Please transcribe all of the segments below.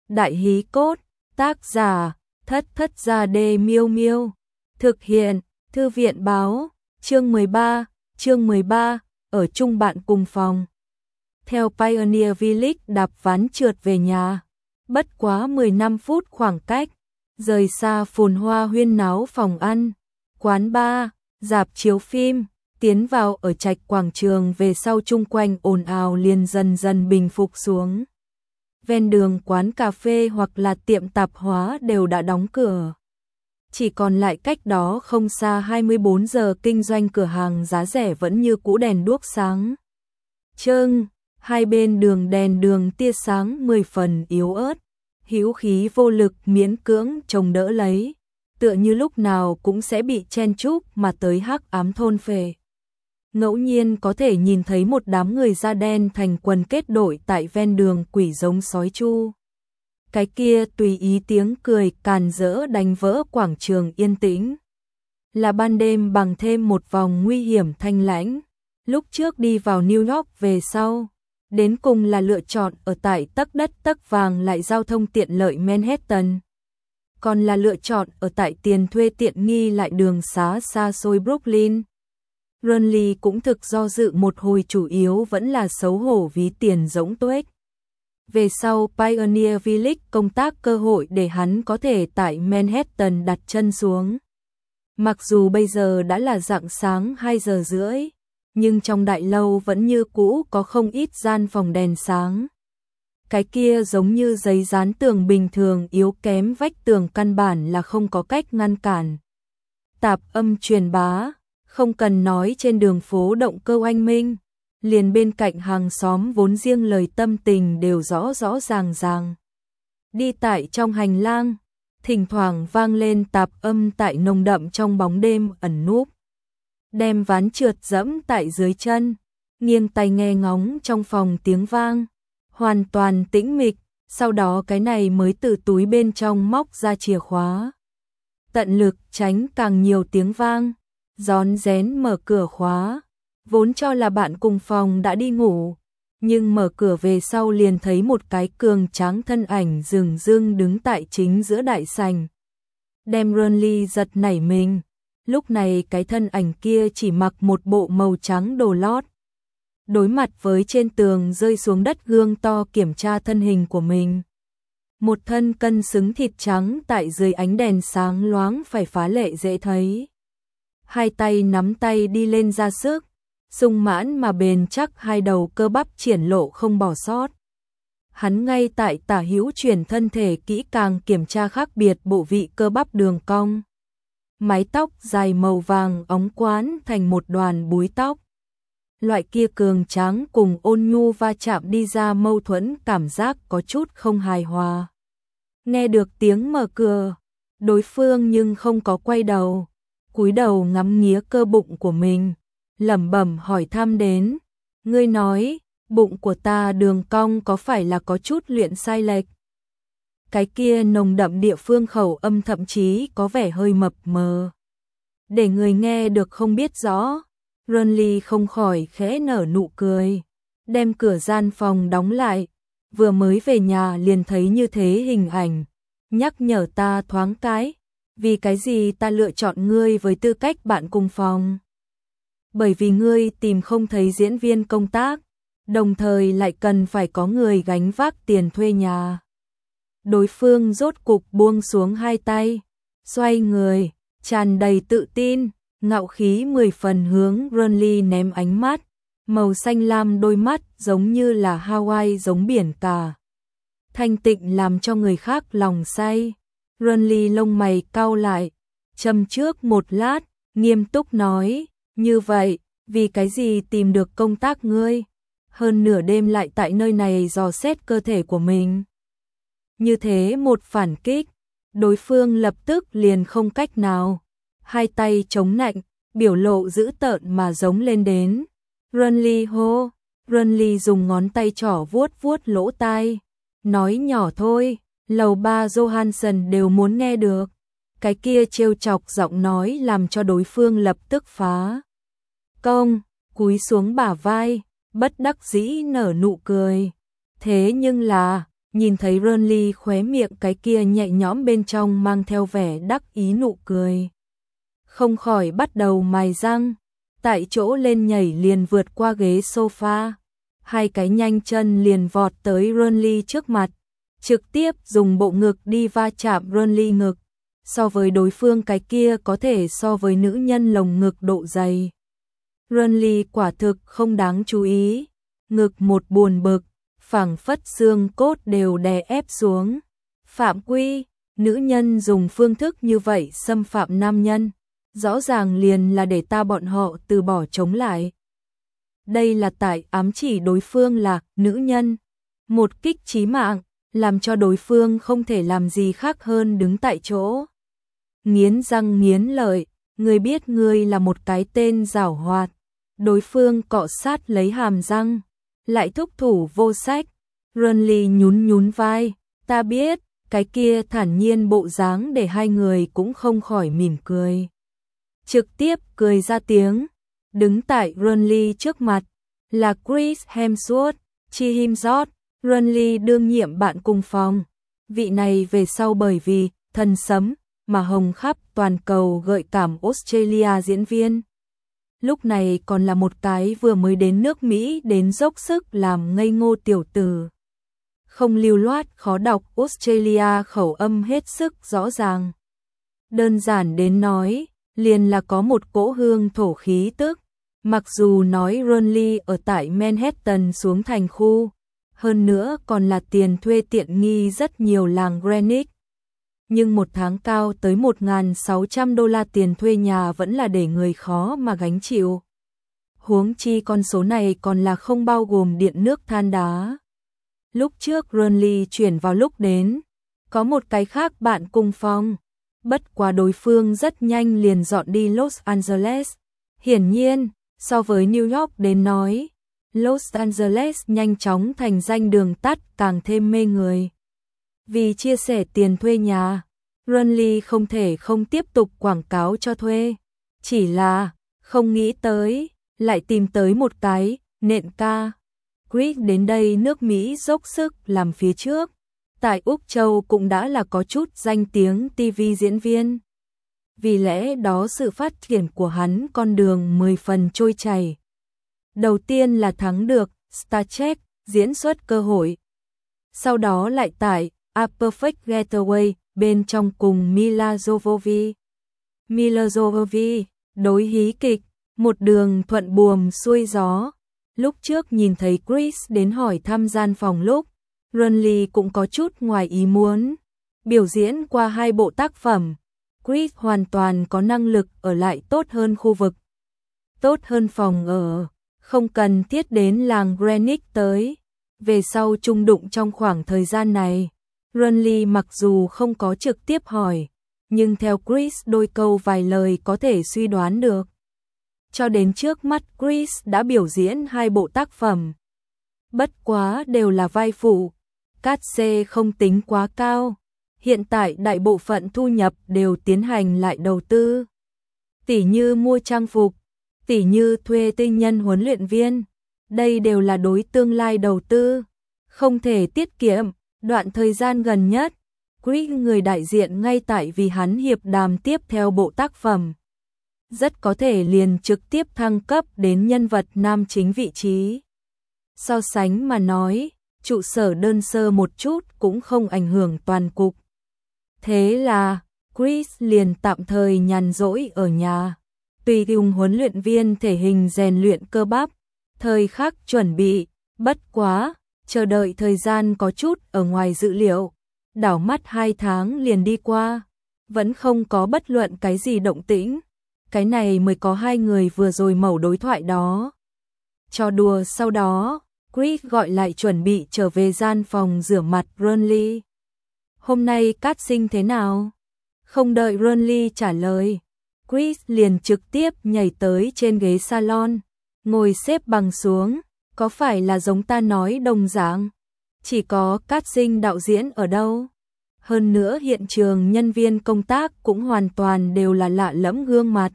Đại hí cốt, tác giả, Thất Thất Gia Đê Miêu Miêu. Thực hiện, Thư viện báo, chương 13, ở chung bạn cùng phòng. Theo Pioneer Village đạp ván trượt về nhà, bất quá 15 phút khoảng cách, rời xa phồn hoa huyên náo phòng ăn, quán bar, rạp chiếu phim, tiến vào ở trạch quảng trường về sau chung quanh ồn ào liền dần dần bình phục xuống. Ven đường quán cà phê hoặc là tiệm tạp hóa đều đã đóng cửa. Chỉ còn lại cách đó không xa 24 giờ kinh doanh cửa hàng giá rẻ vẫn như cũ đèn đuốc sáng trưng, hai bên đường đèn đường tia sáng 10 phần yếu ớt, hữu khí vô lực miễn cưỡng chống đỡ lấy, tựa như lúc nào cũng sẽ bị chen chúc mà tới hắc ám thôn phệ. Ngẫu nhiên có thể nhìn thấy một đám người da đen thành quần kết đội tại ven đường quỷ giống sói chu. Cái kia tùy ý tiếng cười càn rỡ đánh vỡ quảng trường yên tĩnh. Là ban đêm bằng thêm một vòng nguy hiểm thanh lãnh. Lúc trước đi vào New York về sau, đến cùng là lựa chọn ở tại tấc đất tấc vàng lại giao thông tiện lợi Manhattan. Còn là lựa chọn ở tại tiền thuê tiện nghi lại đường xá xa xôi Brooklyn. Ronly cũng thực do dự một hồi, chủ yếu vẫn là xấu hổ ví tiền rỗng tuếch. Về sau Pioneer Village công tác cơ hội để hắn có thể tại Manhattan đặt chân xuống. Mặc dù bây giờ đã là rạng sáng 2 giờ rưỡi, nhưng trong đại lâu vẫn như cũ có không ít gian phòng đèn sáng. Cái kia giống như giấy dán tường bình thường yếu kém vách tường căn bản là không có cách ngăn cản. Tạp âm truyền bá, không cần nói trên đường phố động cơ oanh minh, liền bên cạnh hàng xóm vốn riêng lời tâm tình đều rõ rõ ràng ràng. Đi tại trong hành lang, thỉnh thoảng vang lên tạp âm tại nồng đậm trong bóng đêm ẩn núp. Đem ván trượt dẫm tại dưới chân, nghiêng tai nghe ngóng trong phòng tiếng vang, hoàn toàn tĩnh mịch, sau đó cái này mới từ túi bên trong móc ra chìa khóa. Tận lực tránh càng nhiều tiếng vang, rón rén mở cửa khóa, vốn cho là bạn cùng phòng đã đi ngủ, nhưng mở cửa về sau liền thấy một cái cường tráng thân ảnh dừng dưng đứng tại chính giữa đại sảnh. Đem Ronly giật nảy mình, lúc này cái thân ảnh kia chỉ mặc một bộ màu trắng đồ lót. Đối mặt với trên tường rơi xuống đất gương to kiểm tra thân hình của mình. Một thân cân xứng thịt trắng tại dưới ánh đèn sáng loáng phải phá lệ dễ thấy. Hai tay nắm tay đi lên ra sức, sung mãn mà bền chắc hai đầu cơ bắp triển lộ không bỏ sót. Hắn ngay tại tả hữu chuyển thân thể kỹ càng kiểm tra khác biệt bộ vị cơ bắp đường cong. Mái tóc dài màu vàng óng quán thành một đoàn búi tóc. Loại kia cường tráng cùng ôn nhu va chạm đi ra mâu thuẫn cảm giác có chút không hài hòa. Nghe được tiếng mở cửa, đối phương nhưng không có quay đầu, cúi đầu ngắm nghía cơ bụng của mình, lẩm bẩm hỏi thăm đến, ngươi nói, bụng của ta đường cong có phải là có chút luyện sai lệch? Cái kia nồng đậm địa phương khẩu âm thậm chí có vẻ hơi mập mờ. Để người nghe được không biết rõ, Ronly không khỏi khẽ nở nụ cười, đem cửa gian phòng đóng lại, vừa mới về nhà liền thấy như thế hình ảnh, nhắc nhở ta thoáng cái, vì cái gì ta lựa chọn ngươi với tư cách bạn cùng phòng? Bởi vì ngươi tìm không thấy diễn viên công tác, đồng thời lại cần phải có người gánh vác tiền thuê nhà. Đối phương rốt cục buông xuống hai tay, xoay người, tràn đầy tự tin, ngạo khí 10 phần hướng Ronly ném ánh mắt, màu xanh lam đôi mắt giống như là Hawaii giống biển cả. Thanh tịnh làm cho người khác lòng say. Ronly lông mày cau lại, châm trước một lát, nghiêm túc nói, như vậy, vì cái gì tìm được công tác ngươi, hơn nửa đêm lại tại nơi này dò xét cơ thể của mình. Như thế một phản kích, đối phương lập tức liền không cách nào, hai tay chống nạnh, biểu lộ dữ tợn mà giống lên đến. Ronly hô, Ronly dùng ngón tay trỏ vuốt vuốt lỗ tai, nói nhỏ thôi, lầu 3 Johansson đều muốn nghe được. Cái kia trêu chọc giọng nói làm cho đối phương lập tức phá công, cúi xuống bả vai, bất đắc dĩ nở nụ cười. Thế nhưng là, nhìn thấy Renly khóe miệng cái kia nhẹ nhõm bên trong mang theo vẻ đắc ý nụ cười. Không khỏi bắt đầu mài răng, tại chỗ lên nhảy liền vượt qua ghế sofa, hai cái nhanh chân liền vọt tới Renly trước mặt, trực tiếp dùng bộ ngực đi va chạm Renly ngực, so với đối phương cái kia có thể so với nữ nhân lồng ngực độ dày. Renly quả thực không đáng chú ý, ngực một buồn bực, phảng phất xương cốt đều đè ép xuống. Phạm quy, nữ nhân dùng phương thức như vậy xâm phạm nam nhân, rõ ràng liền là để ta bọn họ từ bỏ chống lại. Đây là tại ám chỉ đối phương là nữ nhân, một kích chí mạng, làm cho đối phương không thể làm gì khác hơn đứng tại chỗ. Nghiến răng nghiến lợi, ngươi biết ngươi là một cái tên giảo hoạt. Đối phương cọ sát lấy hàm răng, lại thúc thủ vô sách. Renly nhún nhún vai, ta biết, cái kia thản nhiên bộ dáng để hai người cũng không khỏi mỉm cười. Trực tiếp cười ra tiếng, đứng tại Renly trước mặt, là Chris Hemsworth, Chi Himsworth, Renly đương nhiệm bạn cùng phòng. Vị này về sau bởi vì Thần Sấm mà hồng khắp toàn cầu gợi cảm Australia diễn viên. Lúc này còn là một cái vừa mới đến nước Mỹ đến dốc sức làm ngây ngô tiểu tử. Không lưu loát khó đọc Australia khẩu âm hết sức rõ ràng. Đơn giản đến nói, liền là có một cỗ hương thổ khí tức. Mặc dù nói Renly ở tại Manhattan xuống thành khu, hơn nữa còn là tiền thuê tiện nghi rất nhiều làng Greenwich. Nhưng một tháng cao tới 1.600 đô la tiền thuê nhà vẫn là để người khó mà gánh chịu. Huống chi con số này còn là không bao gồm điện nước than đá. Lúc trước Renly chuyển vào lúc đến, có một cái khác bạn cùng phòng. Bất quá đối phương rất nhanh liền dọn đi Los Angeles. Hiển nhiên, so với New York đến nói, Los Angeles nhanh chóng thành danh đường tắt càng thêm mê người. Vì chia sẻ tiền thuê nhà, Renly không thể không tiếp tục quảng cáo cho thuê. Chỉ là, không nghĩ tới, lại tìm tới một cái, nện ca. Chris đến đây nước Mỹ dốc sức làm phía trước. Tại Úc Châu cũng đã là có chút danh tiếng TV diễn viên. Vì lẽ đó sự phát triển của hắn con đường 10 phần trôi chảy. Đầu tiên là thắng được Star Trek diễn xuất cơ hội. Sau đó lại tại A Perfect Getaway bên trong cùng Mila Jovovich. Mila Jovovich đối hí kịch, một đường thuận buồm xuôi gió. Lúc trước nhìn thấy Chris đến hỏi thăm gian phòng lúc, Renly cũng có chút ngoài ý muốn. Biểu diễn qua 2 bộ tác phẩm, Chris hoàn toàn có năng lực ở lại tốt hơn khu vực, tốt hơn phòng ở, không cần thiết đến làng Greenwich tới. Về sau chung đụng trong khoảng thời gian này, Renly mặc dù không có trực tiếp hỏi, nhưng theo Chris đôi câu vài lời có thể suy đoán được. Cho đến trước mắt Chris đã biểu diễn 2 bộ tác phẩm. Bất quá đều là vai phụ, cát xê không tính quá cao. Hiện tại đại bộ phận thu nhập đều tiến hành lại đầu tư. Tỉ như mua trang phục, tỉ như thuê tinh nhân huấn luyện viên. Đây đều là đối tương lai đầu tư, không thể tiết kiệm. Đoạn thời gian gần nhất, Chris người đại diện ngay tại vì hắn hiệp đàm tiếp theo bộ tác phẩm. Rất có thể liền trực tiếp thăng cấp đến nhân vật nam chính vị trí. So sánh mà nói, trụ sở đơn sơ một chút cũng không ảnh hưởng toàn cục. Thế là, Chris liền tạm thời nhàn rỗi ở nhà, tùy dùng huấn luyện viên thể hình rèn luyện cơ bắp, thời khắc chuẩn bị, bất quá, chờ đợi thời gian có chút ở ngoài dự liệu. Đảo mắt 2 tháng liền đi qua, vẫn không có bất luận cái gì động tĩnh. Cái này mới có 2 người vừa rồi mẩu đối thoại đó. Trò đùa sau đó, Chris gọi lại chuẩn bị trở về gian phòng rửa mặt Renly. Hôm nay casting thế nào? Không đợi Renly trả lời, Chris liền trực tiếp nhảy tới trên ghế salon, ngồi xếp bằng xuống. Có phải là giống ta nói đồng dạng? Chỉ có casting đạo diễn ở đâu? Hơn nữa hiện trường nhân viên công tác cũng hoàn toàn đều là lạ lẫm gương mặt.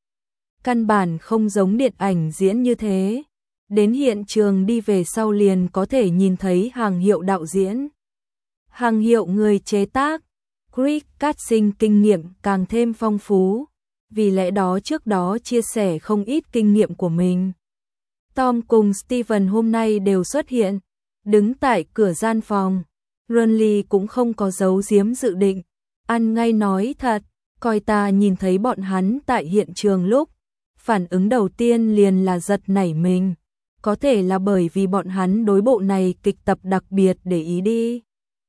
Căn bản không giống điện ảnh diễn như thế. Đến hiện trường đi về sau liền có thể nhìn thấy hàng hiệu đạo diễn. Hàng hiệu người chế tác. Chris casting kinh nghiệm càng thêm phong phú, vì lẽ đó trước đó chia sẻ không ít kinh nghiệm của mình. Tom cùng Steven hôm nay đều xuất hiện, đứng tại cửa gian phòng. Renly cũng không có giấu giếm dự định, ăn ngay nói thật, coi ta nhìn thấy bọn hắn tại hiện trường lúc, phản ứng đầu tiên liền là giật nảy mình. Có thể là bởi vì bọn hắn đối bộ này kịch tập đặc biệt để ý đi.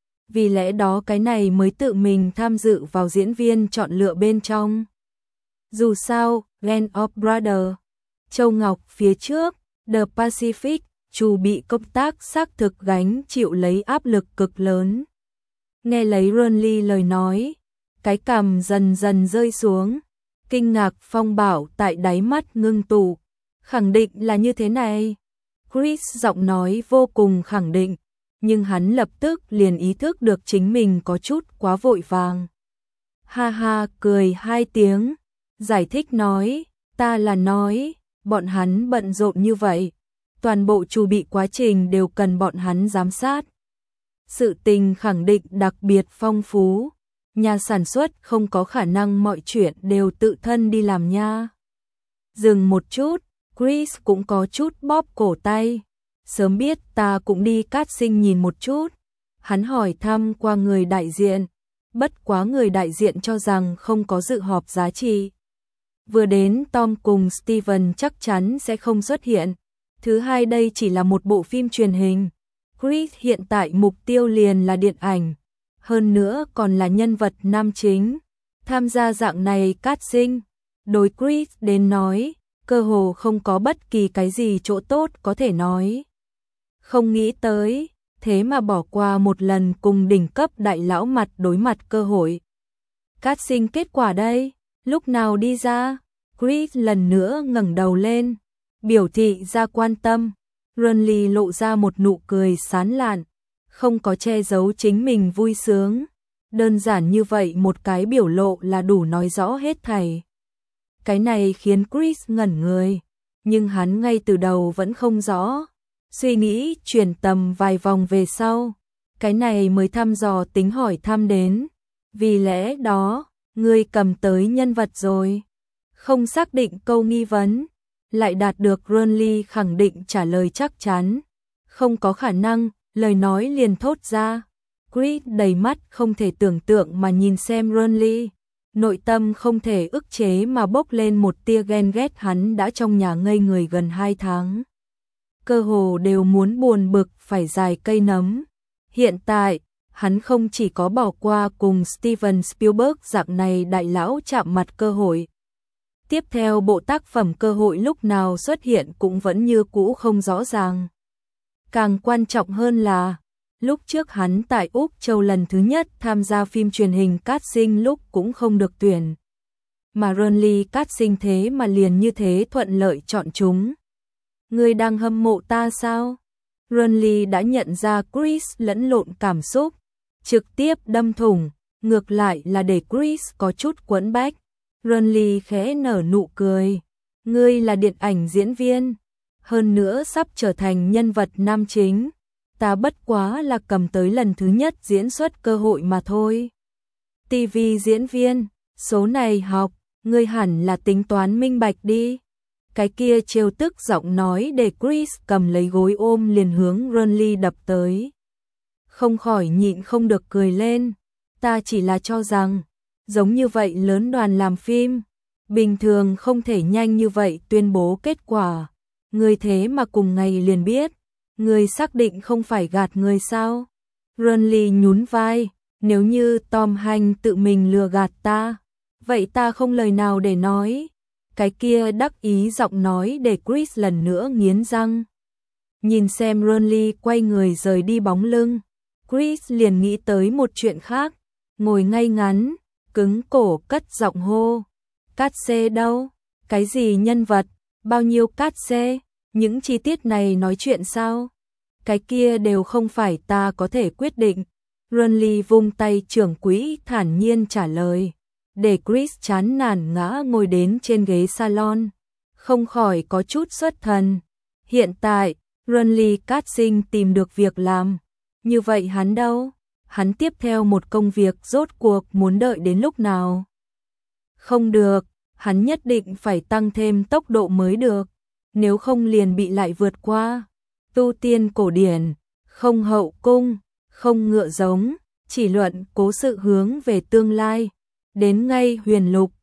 Vì lẽ đó cái này mới tự mình tham dự vào diễn viên chọn lựa bên trong. Dù sao, Band of Brothers, Châu Ngọc phía trước, The Pacific, Chu bị công tác xác thực gánh chịu lấy áp lực cực lớn. Nghe lấy Renly lời nói, cái cằm dần dần rơi xuống, kinh ngạc phong bảo tại đáy mắt ngưng tụ, khẳng định là như thế này. Chris giọng nói vô cùng khẳng định, nhưng hắn lập tức liền ý thức được chính mình có chút quá vội vàng. Ha ha cười 2 tiếng, giải thích nói, ta là nói, bọn hắn bận rộn như vậy, toàn bộ chu bị quá trình đều cần bọn hắn giám sát. Sự tình khẳng định đặc biệt phong phú, nhà sản xuất không có khả năng mọi chuyện đều tự thân đi làm nha. Dừng một chút, Chris cũng có chút bóp cổ tay. Sớm biết ta cũng đi casting nhìn một chút. Hắn hỏi thăm qua người đại diện, bất quá người đại diện cho rằng không có dự họp giá trị. Vừa đến Tom cùng Steven chắc chắn sẽ không xuất hiện. Thứ hai đây chỉ là một bộ phim truyền hình. Chris hiện tại mục tiêu liền là điện ảnh. Hơn nữa còn là nhân vật nam chính. Tham gia dạng này casting, đối Chris đến nói, cơ hồ không có bất kỳ cái gì chỗ tốt có thể nói. Không nghĩ tới, thế mà bỏ qua một lần cùng đỉnh cấp đại lão mặt đối mặt cơ hội. Casting kết quả đây, lúc nào đi ra? Chris lần nữa ngẩng đầu lên, biểu thị ra quan tâm. Renly lộ ra một nụ cười sán lạn, không có che giấu chính mình vui sướng. Đơn giản như vậy một cái biểu lộ là đủ nói rõ hết thảy. Cái này khiến Chris ngẩn người, nhưng hắn ngay từ đầu vẫn không rõ. Suy nghĩ chuyển tầm vài vòng về sau, cái này mới thăm dò tính hỏi thăm đến. Vì lẽ đó, ngươi cầm tới nhân vật rồi. Không xác định câu nghi vấn, lại đạt được Renly khẳng định trả lời chắc chắn. Không có khả năng, lời nói liền thốt ra. Chris đầy mắt không thể tưởng tượng mà nhìn xem Renly. Nội tâm không thể ức chế mà bốc lên một tia ghen ghét, hắn đã trong nhà ngây người gần 2 tháng. Cơ hồ đều muốn buồn bực phải dài cây nấm. Hiện tại, hắn không chỉ có bỏ qua cùng Steven Spielberg dạng này đại lão chạm mặt cơ hội. Tiếp theo bộ tác phẩm cơ hội lúc nào xuất hiện cũng vẫn như cũ không rõ ràng. Càng quan trọng hơn là, lúc trước hắn tại Úc Châu lần thứ nhất tham gia phim truyền hình casting lúc cũng không được tuyển. Mà Renly casting thế mà liền như thế thuận lợi chọn chúng. Ngươi đang hâm mộ ta sao? Renly đã nhận ra Chris lẫn lộn cảm xúc, trực tiếp đâm thủng, ngược lại là để Chris có chút quẫn bách. Renly khẽ nở nụ cười. Ngươi là điện ảnh diễn viên, hơn nữa sắp trở thành nhân vật nam chính. Ta bất quá là cầm tới lần thứ nhất diễn xuất cơ hội mà thôi. TV diễn viên, số này học, ngươi hẳn là tính toán minh bạch đi. Cái kia trêu tức giọng nói để Chris cầm lấy gối ôm liền hướng Renly đập tới. Không khỏi nhịn không được cười lên. Ta chỉ là cho rằng, giống như vậy lớn đoàn làm phim, bình thường không thể nhanh như vậy tuyên bố kết quả. Ngươi thế mà cùng ngày liền biết. Ngươi xác định không phải gạt người sao? Renly nhún vai, nếu như Tom Hanks tự mình lừa gạt ta, vậy ta không lời nào để nói. Cái kia đắc ý giọng nói để Chris lần nữa nghiến răng. Nhìn xem Renly quay người rời đi bóng lưng, Chris liền nghĩ tới một chuyện khác, ngồi ngay ngắn, cứng cổ cất giọng hô. Cát xê đâu? Cái gì nhân vật? Bao nhiêu cát xê? Những chi tiết này nói chuyện sao? Cái kia đều không phải ta có thể quyết định. Renly vung tay trưởng quỹ thản nhiên trả lời, để Chris chán nản ngã ngồi đến trên ghế salon, không khỏi có chút xuất thần. Hiện tại, Renly casting tìm được việc làm, như vậy hắn đâu? hắn tiếp theo một công việc rốt cuộc muốn đợi đến lúc nào? Không được, hắn nhất định phải tăng thêm tốc độ mới được, nếu không liền bị lại vượt qua. Tu tiên cổ điển, không hậu cung, không ngựa giống, chỉ luận cố sự hướng về tương lai. Đến ngay huyền lục,